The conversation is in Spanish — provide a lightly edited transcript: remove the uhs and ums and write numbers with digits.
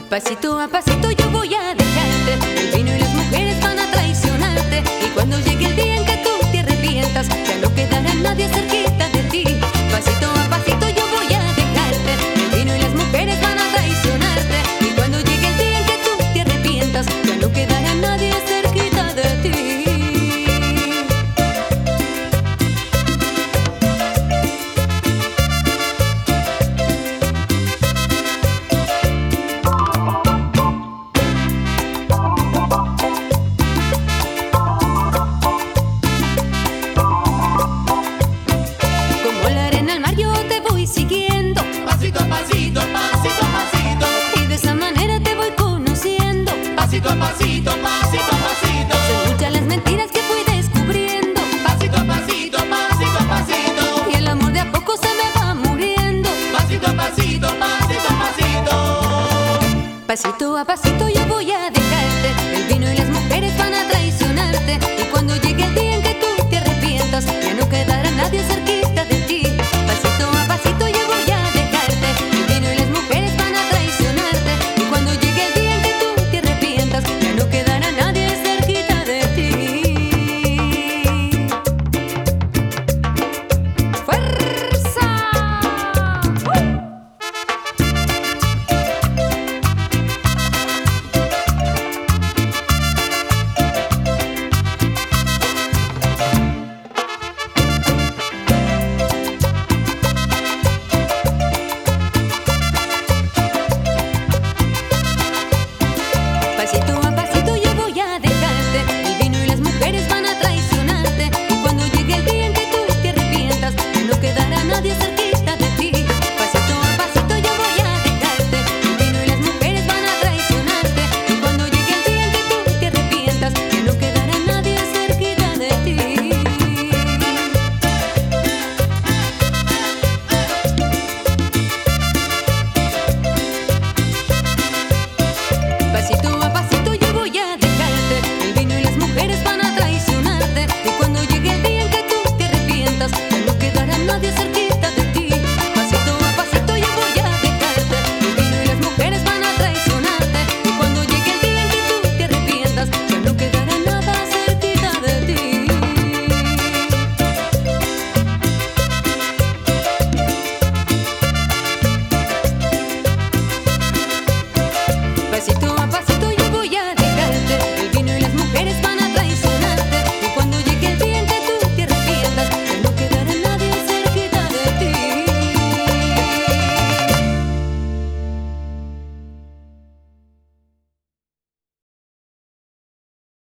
Pasito a pasito yo voy a dejarte. El vino y las mujeres van a traicionarte. Y cuando llegue el día en que tú te arrepientas, ya no quedará nadie cerquita de ti. Pasito a pasito yo voy a dejarte. El vino y las mujeres van a traicionarte. Y cuando llegue el día en que tú te arrepientas, ya no quedará nadie cerquita de ti. Siguiendo pasito a pasito, pasito a pasito, y de esa manera te voy conociendo. pasito a pasito, pasito a pasito, Son muchas las mentiras que fui descubriendo. pasito a pasito, pasito a pasito, Y el amor de a poco se me va muriendo. pasito a pasito, pasito a pasito, Pasito a pasito